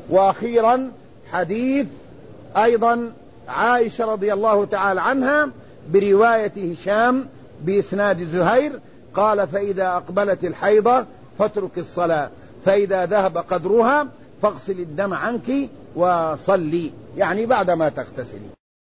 وأخيرا حديث أيضا عائشة رضي الله تعالى عنها برواية هشام بإسناد زهير قال: فإذا أقبلت الحيضة فاترك الصلاة، فإذا ذهب قدرها فاغسل الدم عنك وصلي، يعني بعدما تغتسلي.